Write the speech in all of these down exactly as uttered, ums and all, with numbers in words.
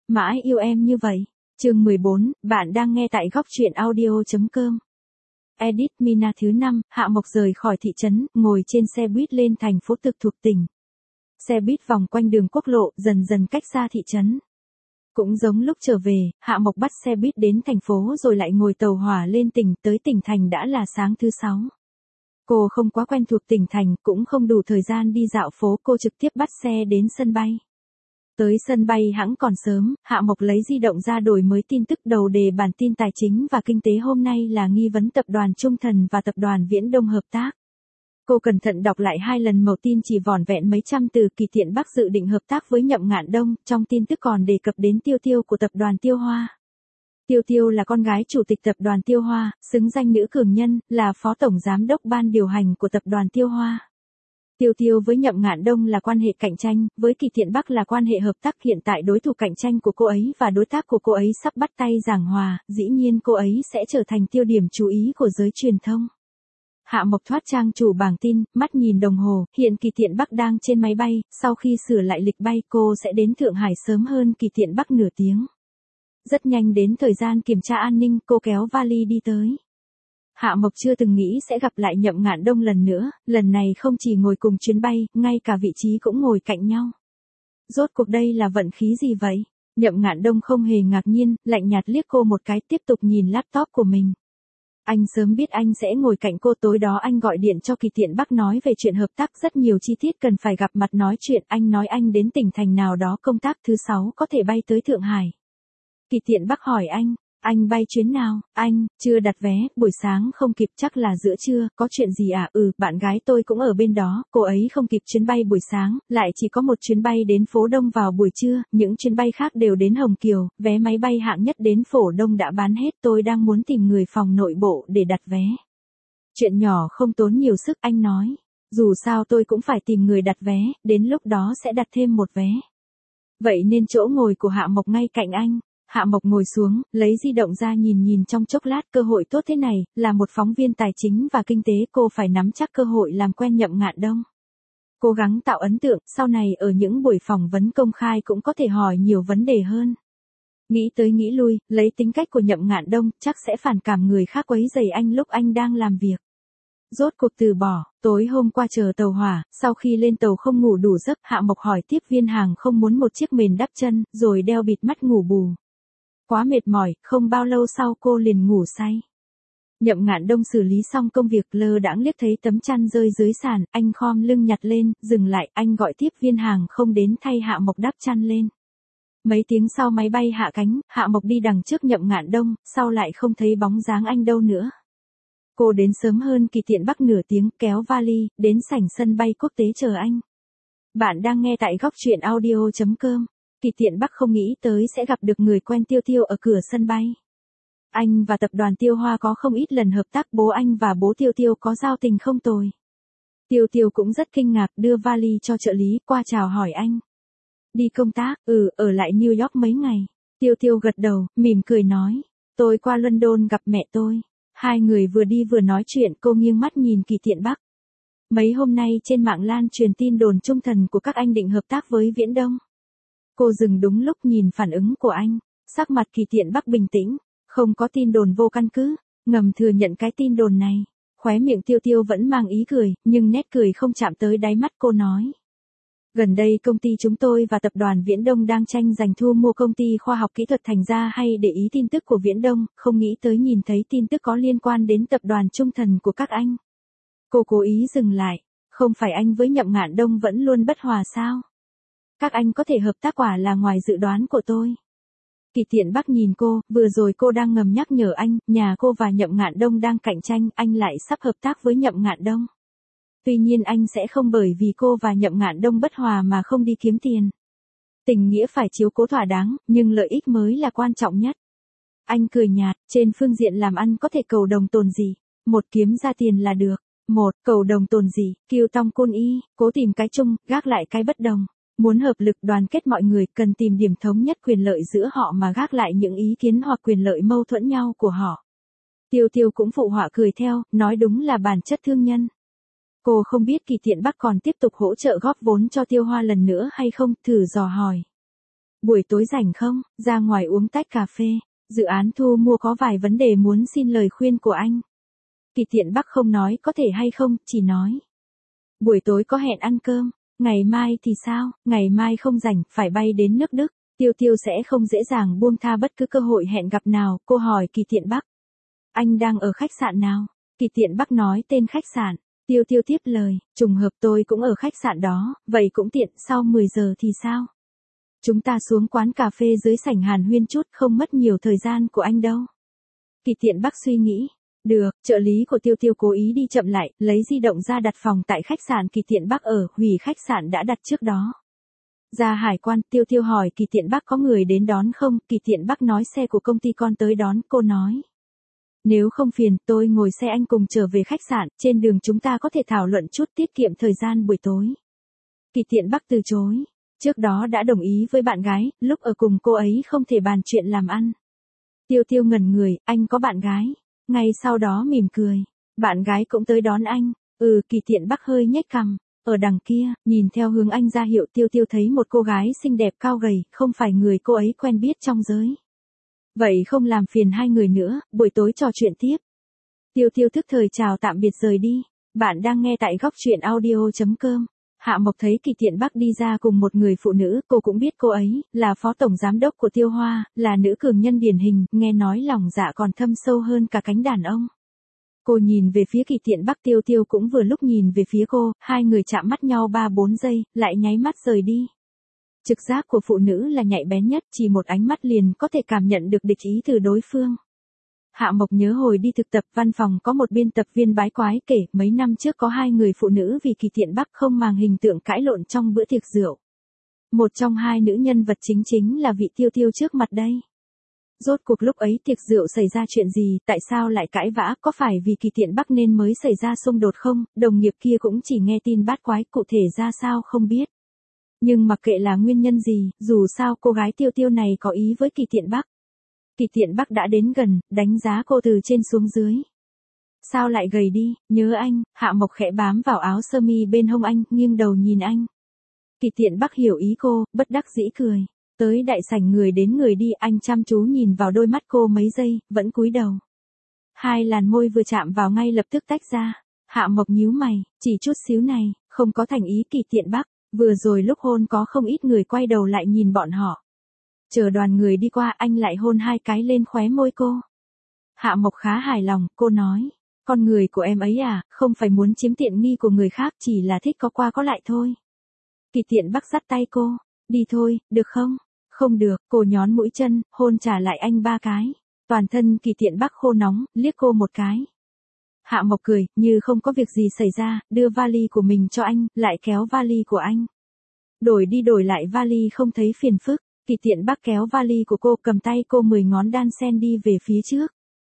mãi yêu em như vậy. Chương mười bốn, bạn đang nghe tại góc truyện audio chấm com. Edit Mina thứ năm, Hạ Mộc rời khỏi thị trấn, ngồi trên xe buýt lên thành phố Thực thuộc tỉnh. Xe buýt vòng quanh đường quốc lộ, dần dần cách xa thị trấn. Cũng giống lúc trở về, Hạ Mộc bắt xe buýt đến thành phố rồi lại ngồi tàu hỏa lên tỉnh, tới tỉnh thành đã là sáng thứ sáu. Cô không quá quen thuộc tỉnh thành, cũng không đủ thời gian đi dạo phố, cô trực tiếp bắt xe đến sân bay. Tới sân bay hẵng còn sớm, Hạ Mộc lấy di động ra đổi mới tin tức đầu đề bản tin tài chính và kinh tế hôm nay là nghi vấn tập đoàn Trung Thần và tập đoàn Viễn Đông hợp tác. Cô cẩn thận đọc lại hai lần mẩu tin chỉ vỏn vẹn mấy trăm từ. Kỳ Thiện Bắc dự định hợp tác với Nhậm Ngạn Đông, trong tin tức còn đề cập đến Tiêu Tiêu của tập đoàn Tiêu Hoa. Tiêu Tiêu là con gái chủ tịch tập đoàn Tiêu Hoa, xứng danh nữ cường nhân, là phó tổng giám đốc ban điều hành của tập đoàn Tiêu Hoa. Tiêu Tiêu với Nhậm Ngạn Đông là quan hệ cạnh tranh, với Kỳ Thiện Bắc là quan hệ hợp tác. Hiện tại đối thủ cạnh tranh của cô ấy và đối tác của cô ấy sắp bắt tay giảng hòa, dĩ nhiên cô ấy sẽ trở thành tiêu điểm chú ý của giới truyền thông. Hạ Mộc thoát trang chủ bảng tin, mắt nhìn đồng hồ, hiện Kỳ Thiện Bắc đang trên máy bay, sau khi sửa lại lịch bay cô sẽ đến Thượng Hải sớm hơn Kỳ Thiện Bắc nửa tiếng. Rất nhanh đến thời gian kiểm tra an ninh, cô kéo vali đi tới. Hạ Mộc chưa từng nghĩ sẽ gặp lại Nhậm Ngạn Đông lần nữa, lần này không chỉ ngồi cùng chuyến bay, ngay cả vị trí cũng ngồi cạnh nhau. Rốt cuộc đây là vận khí gì vậy? Nhậm Ngạn Đông không hề ngạc nhiên, lạnh nhạt liếc cô một cái, tiếp tục nhìn laptop của mình. Anh sớm biết anh sẽ ngồi cạnh cô, tối đó anh gọi điện cho Kỳ Thiện Bắc nói về chuyện hợp tác, rất nhiều chi tiết cần phải gặp mặt nói chuyện. Anh nói anh đến tỉnh thành nào đó công tác, thứ sáu có thể bay tới Thượng Hải. Kỳ Thiện Bắc hỏi anh, anh bay chuyến nào? Anh, chưa đặt vé, buổi sáng không kịp, chắc là giữa trưa, có chuyện gì à? Ừ, bạn gái tôi cũng ở bên đó, cô ấy không kịp chuyến bay buổi sáng, lại chỉ có một chuyến bay đến Phố Đông vào buổi trưa, những chuyến bay khác đều đến Hồng Kiều, vé máy bay hạng nhất đến Phổ Đông đã bán hết, tôi đang muốn tìm người phòng nội bộ để đặt vé. Chuyện nhỏ không tốn nhiều sức, anh nói, dù sao tôi cũng phải tìm người đặt vé, đến lúc đó sẽ đặt thêm một vé. Vậy nên chỗ ngồi của Hạ Mộc ngay cạnh anh. Hạ Mộc ngồi xuống, lấy di động ra nhìn nhìn trong chốc lát, cơ hội tốt thế này, là một phóng viên tài chính và kinh tế, cô phải nắm chắc cơ hội làm quen Nhậm Ngạn Đông. Cố gắng tạo ấn tượng, sau này ở những buổi phỏng vấn công khai cũng có thể hỏi nhiều vấn đề hơn. Nghĩ tới nghĩ lui, lấy tính cách của Nhậm Ngạn Đông, chắc sẽ phản cảm người khác quấy rầy anh lúc anh đang làm việc. Rốt cuộc từ bỏ, tối hôm qua chờ tàu hỏa, sau khi lên tàu không ngủ đủ giấc, Hạ Mộc hỏi tiếp viên hàng không muốn một chiếc mền đắp chân, rồi đeo bịt mắt ngủ bù. Quá mệt mỏi, không bao lâu sau cô liền ngủ say. Nhậm Ngạn Đông xử lý xong công việc, lơ đãng liếc thấy tấm chăn rơi dưới sàn, anh khom lưng nhặt lên, dừng lại, anh gọi tiếp viên hàng không đến thay Hạ Mộc đắp chăn lên. Mấy tiếng sau máy bay hạ cánh, Hạ Mộc đi đằng trước Nhậm Ngạn Đông, sau lại không thấy bóng dáng anh đâu nữa. Cô đến sớm hơn Kỳ Thiện Bắc nửa tiếng, kéo vali, đến sảnh sân bay quốc tế chờ anh. Bạn đang nghe tại góc truyện audio chấm com. Kỳ Thiện Bắc không nghĩ tới sẽ gặp được người quen Tiêu Tiêu ở cửa sân bay. Anh và tập đoàn Tiêu Hoa có không ít lần hợp tác, bố anh và bố Tiêu Tiêu có giao tình không tồi. Tiêu Tiêu cũng rất kinh ngạc, đưa vali cho trợ lý, qua chào hỏi anh. Đi công tác, ừ, ở lại New York mấy ngày. Tiêu Tiêu gật đầu, mỉm cười nói, tôi qua London gặp mẹ tôi. Hai người vừa đi vừa nói chuyện, cô nghiêng mắt nhìn Kỳ Thiện Bắc. Mấy hôm nay trên mạng lan truyền tin đồn Trung Thần của các anh định hợp tác với Viễn Đông. Cô dừng đúng lúc nhìn phản ứng của anh, sắc mặt Kỳ Thiện Bắc bình tĩnh, không có tin đồn vô căn cứ, ngầm thừa nhận cái tin đồn này. Khóe miệng Tiêu Tiêu vẫn mang ý cười, nhưng nét cười không chạm tới đáy mắt, cô nói. Gần đây công ty chúng tôi và tập đoàn Viễn Đông đang tranh giành thu mua công ty khoa học kỹ thuật, thành ra hay để ý tin tức của Viễn Đông, không nghĩ tới nhìn thấy tin tức có liên quan đến tập đoàn Trung Thần của các anh. Cô cố ý dừng lại, không phải anh với Nhậm Ngạn Đông vẫn luôn bất hòa sao? Các anh có thể hợp tác, quả là ngoài dự đoán của tôi. Kỳ Thiện Bắc nhìn cô, vừa rồi cô đang ngầm nhắc nhở anh, nhà cô và Nhậm Ngạn Đông đang cạnh tranh, anh lại sắp hợp tác với Nhậm Ngạn Đông. Tuy nhiên anh sẽ không bởi vì cô và Nhậm Ngạn Đông bất hòa mà không đi kiếm tiền. Tình nghĩa phải chiếu cố thỏa đáng, nhưng lợi ích mới là quan trọng nhất. Anh cười nhạt, trên phương diện làm ăn có thể cầu đồng tồn gì, một kiếm ra tiền là được. Một, cầu đồng tồn gì, kiêu tong côn y, cố tìm cái chung, gác lại cái bất đồng. Muốn hợp lực đoàn kết mọi người, cần tìm điểm thống nhất quyền lợi giữa họ mà gác lại những ý kiến hoặc quyền lợi mâu thuẫn nhau của họ. Tiêu Tiêu cũng phụ họa cười theo, nói đúng là bản chất thương nhân. Cô không biết Kỳ Thiện Bắc còn tiếp tục hỗ trợ góp vốn cho Tiêu Hoa lần nữa hay không, thử dò hỏi. Buổi tối rảnh không, ra ngoài uống tách cà phê. Dự án thu mua có vài vấn đề muốn xin lời khuyên của anh. Kỳ Tiện Bắc không nói có thể hay không, chỉ nói. Buổi tối có hẹn ăn cơm. Ngày mai thì sao, ngày mai không rảnh, phải bay đến nước Đức. Tiêu Tiêu sẽ không dễ dàng buông tha bất cứ cơ hội hẹn gặp nào, cô hỏi Kỳ Tiện Bắc. Anh đang ở khách sạn nào? Kỳ Tiện Bắc nói tên khách sạn. Tiêu Tiêu tiếp lời, trùng hợp tôi cũng ở khách sạn đó, vậy cũng tiện, sau mười giờ thì sao? Chúng ta xuống quán cà phê dưới sảnh hàn huyên chút, không mất nhiều thời gian của anh đâu. Kỳ Tiện Bắc suy nghĩ. Được, trợ lý của Tiêu Tiêu cố ý đi chậm lại, lấy di động ra đặt phòng tại khách sạn Kỳ Tiện Bắc ở, hủy khách sạn đã đặt trước đó. Ra hải quan, Tiêu Tiêu hỏi Kỳ Tiện Bắc có người đến đón không, Kỳ Tiện Bắc nói xe của công ty con tới đón, cô nói. Nếu không phiền, tôi ngồi xe anh cùng trở về khách sạn, trên đường chúng ta có thể thảo luận chút tiết kiệm thời gian buổi tối. Kỳ Tiện Bắc từ chối. Trước đó đã đồng ý với bạn gái, lúc ở cùng cô ấy không thể bàn chuyện làm ăn. Tiêu Tiêu ngẩn người, anh có bạn gái. Ngay sau đó mỉm cười. Bạn gái cũng tới đón anh. Ừ, Kỳ Tiện Bắc hơi nhếch cằm. Ở đằng kia, nhìn theo hướng anh ra hiệu, Tiêu Tiêu thấy một cô gái xinh đẹp cao gầy, không phải người cô ấy quen biết trong giới. Vậy không làm phiền hai người nữa, buổi tối trò chuyện tiếp. Tiêu Tiêu thức thời chào tạm biệt rời đi. Bạn đang nghe tại góc truyện audio chấm com. Hạ Mộc thấy Kỳ Tiện Bắc đi ra cùng một người phụ nữ, cô cũng biết cô ấy, là phó tổng giám đốc của Tiêu Hoa, là nữ cường nhân điển hình, nghe nói lòng dạ còn thâm sâu hơn cả cánh đàn ông. Cô nhìn về phía Kỳ Tiện Bắc, Tiêu Tiêu cũng vừa lúc nhìn về phía cô, hai người chạm mắt nhau ba bốn giây, lại nháy mắt rời đi. Trực giác của phụ nữ là nhạy bén nhất, chỉ một ánh mắt liền có thể cảm nhận được địch ý từ đối phương. Hạ Mộc nhớ hồi đi thực tập văn phòng có một biên tập viên bái quái kể, mấy năm trước có hai người phụ nữ vì Kỳ Tiện Bắc không màng hình tượng cãi lộn trong bữa tiệc rượu. Một trong hai nữ nhân vật chính chính là vị Tiêu Tiêu trước mặt đây. Rốt cuộc lúc ấy tiệc rượu xảy ra chuyện gì, tại sao lại cãi vã, có phải vì Kỳ Tiện Bắc nên mới xảy ra xung đột không, đồng nghiệp kia cũng chỉ nghe tin bát quái, cụ thể ra sao không biết. Nhưng mặc kệ là nguyên nhân gì, dù sao cô gái Tiêu Tiêu này có ý với Kỳ Tiện Bắc. Kỳ Tiện Bắc đã đến gần, đánh giá cô từ trên xuống dưới. Sao lại gầy đi, nhớ anh, Hạ Mộc khẽ bám vào áo sơ mi bên hông anh, nghiêng đầu nhìn anh. Kỳ Tiện Bắc hiểu ý cô, bất đắc dĩ cười. Tới đại sảnh người đến người đi, anh chăm chú nhìn vào đôi mắt cô mấy giây, vẫn cúi đầu. Hai làn môi vừa chạm vào ngay lập tức tách ra. Hạ Mộc nhíu mày, chỉ chút xíu này, không có thành ý Kỳ Tiện Bắc. Vừa rồi lúc hôn có không ít người quay đầu lại nhìn bọn họ. Chờ đoàn người đi qua, anh lại hôn hai cái lên khóe môi cô. Hạ Mộc khá hài lòng, cô nói. Con người của em ấy à, không phải muốn chiếm tiện nghi của người khác, chỉ là thích có qua có lại thôi. Kỳ Tiện Bắc dắt tay cô. Đi thôi, được không? Không được, cô nhón mũi chân, hôn trả lại anh ba cái. Toàn thân Kỳ Tiện Bắc khô nóng, liếc cô một cái. Hạ Mộc cười, như không có việc gì xảy ra, đưa vali của mình cho anh, lại kéo vali của anh. Đổi đi đổi lại vali không thấy phiền phức. Kỳ Tiện Bắc kéo vali của cô, cầm tay cô mười ngón đan sen đi về phía trước.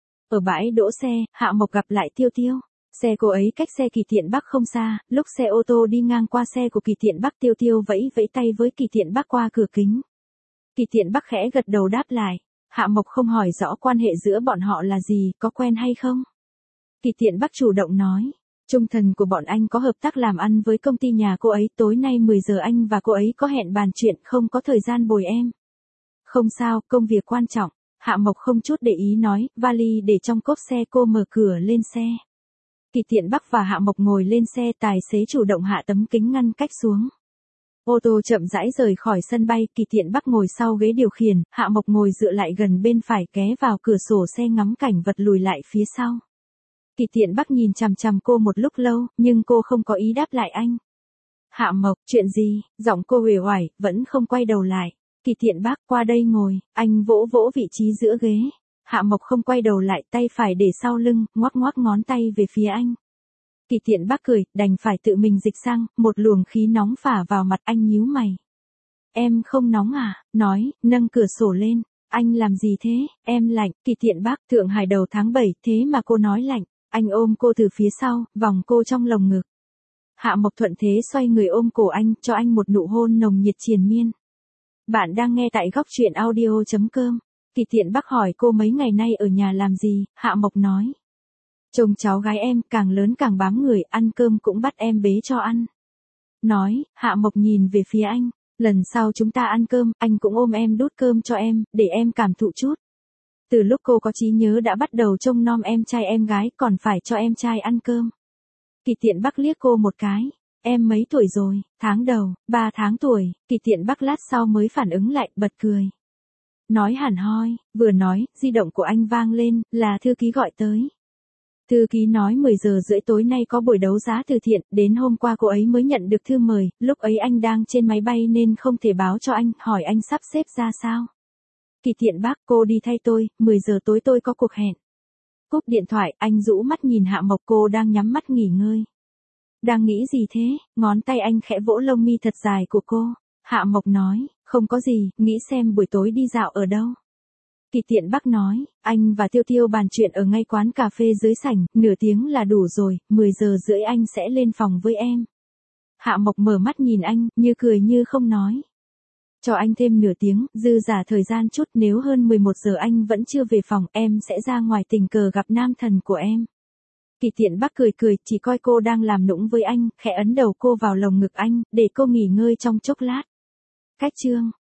Ở bãi đỗ xe, Hạ Mộc gặp lại Tiêu Tiêu. Xe cô ấy cách xe Kỳ Tiện Bắc không xa, lúc xe ô tô đi ngang qua xe của Kỳ Tiện Bắc, Tiêu Tiêu vẫy vẫy tay với Kỳ Tiện Bắc qua cửa kính. Kỳ Tiện Bắc khẽ gật đầu đáp lại. Hạ Mộc không hỏi rõ quan hệ giữa bọn họ là gì, có quen hay không. Kỳ Tiện Bắc chủ động nói. Trung thần của bọn anh có hợp tác làm ăn với công ty nhà cô ấy, tối nay mười giờ anh và cô ấy có hẹn bàn chuyện, không có thời gian bồi em. Không sao, công việc quan trọng. Hạ Mộc không chút để ý nói, vali để trong cốp xe, cô mở cửa lên xe. Kỳ Tiện Bắc và Hạ Mộc ngồi lên xe, tài xế chủ động hạ tấm kính ngăn cách xuống. Ô tô chậm rãi rời khỏi sân bay, Kỳ Tiện Bắc ngồi sau ghế điều khiển, Hạ Mộc ngồi dựa lại gần bên phải, ghé vào cửa sổ xe ngắm cảnh vật lùi lại phía sau. Kỳ Tiện Bắc nhìn chằm chằm cô một lúc lâu, nhưng cô không có ý đáp lại anh. Hạ Mộc, chuyện gì? Giọng cô uể oải, vẫn không quay đầu lại. Kỳ Tiện Bắc, qua đây ngồi, anh vỗ vỗ vị trí giữa ghế. Hạ Mộc không quay đầu lại, tay phải để sau lưng, ngoắc ngoắc ngón tay về phía anh. Kỳ Tiện Bắc cười, đành phải tự mình dịch sang, một luồng khí nóng phả vào mặt, anh nhíu mày. Em không nóng à? Nói, nâng cửa sổ lên. Anh làm gì thế? Em lạnh. Kỳ Tiện Bắc, Thượng Hải đầu tháng bảy, thế mà cô nói lạnh. Anh ôm cô từ phía sau, vòng cô trong lồng ngực. Hạ Mộc thuận thế xoay người ôm cổ anh, cho anh một nụ hôn nồng nhiệt triền miên. Bạn đang nghe tại góc truyện audio chấm com. Kỳ Tiện Bắc hỏi cô mấy ngày nay ở nhà làm gì, Hạ Mộc nói. Chồng cháu gái em, càng lớn càng bám người, ăn cơm cũng bắt em bế cho ăn. Nói, Hạ Mộc nhìn về phía anh. Lần sau chúng ta ăn cơm, anh cũng ôm em đút cơm cho em, để em cảm thụ chút. Từ lúc cô có trí nhớ đã bắt đầu trông nom em trai em gái, còn phải cho em trai ăn cơm. Kỳ Tiện Bắc liếc cô một cái. Em mấy tuổi rồi? Tháng đầu, ba tháng tuổi. Kỳ Tiện Bắc lát sau mới phản ứng lại, bật cười. Nói hẳn hoi, vừa nói, di động của anh vang lên, là thư ký gọi tới. Thư ký nói mười giờ rưỡi tối nay có buổi đấu giá từ thiện, đến hôm qua cô ấy mới nhận được thư mời, lúc ấy anh đang trên máy bay nên không thể báo cho anh, hỏi anh sắp xếp ra sao. Kỳ Tiện Bắc, cô đi thay tôi, mười giờ tối tôi có cuộc hẹn. Cúp điện thoại, anh rũ mắt nhìn Hạ Mộc, cô đang nhắm mắt nghỉ ngơi. Đang nghĩ gì thế? Ngón tay anh khẽ vỗ lông mi thật dài của cô. Hạ Mộc nói, không có gì, nghĩ xem buổi tối đi dạo ở đâu. Kỳ Tiện Bắc nói, anh và Tiêu Tiêu bàn chuyện ở ngay quán cà phê dưới sảnh, nửa tiếng là đủ rồi, mười giờ rưỡi anh sẽ lên phòng với em. Hạ Mộc mở mắt nhìn anh, như cười như không nói. Cho anh thêm nửa tiếng, dư giả thời gian chút, nếu hơn mười một giờ anh vẫn chưa về phòng, em sẽ ra ngoài tình cờ gặp nam thần của em. Kỳ Tiện Bắc cười cười, chỉ coi cô đang làm nũng với anh, khẽ ấn đầu cô vào lồng ngực anh, để cô nghỉ ngơi trong chốc lát. Cách chương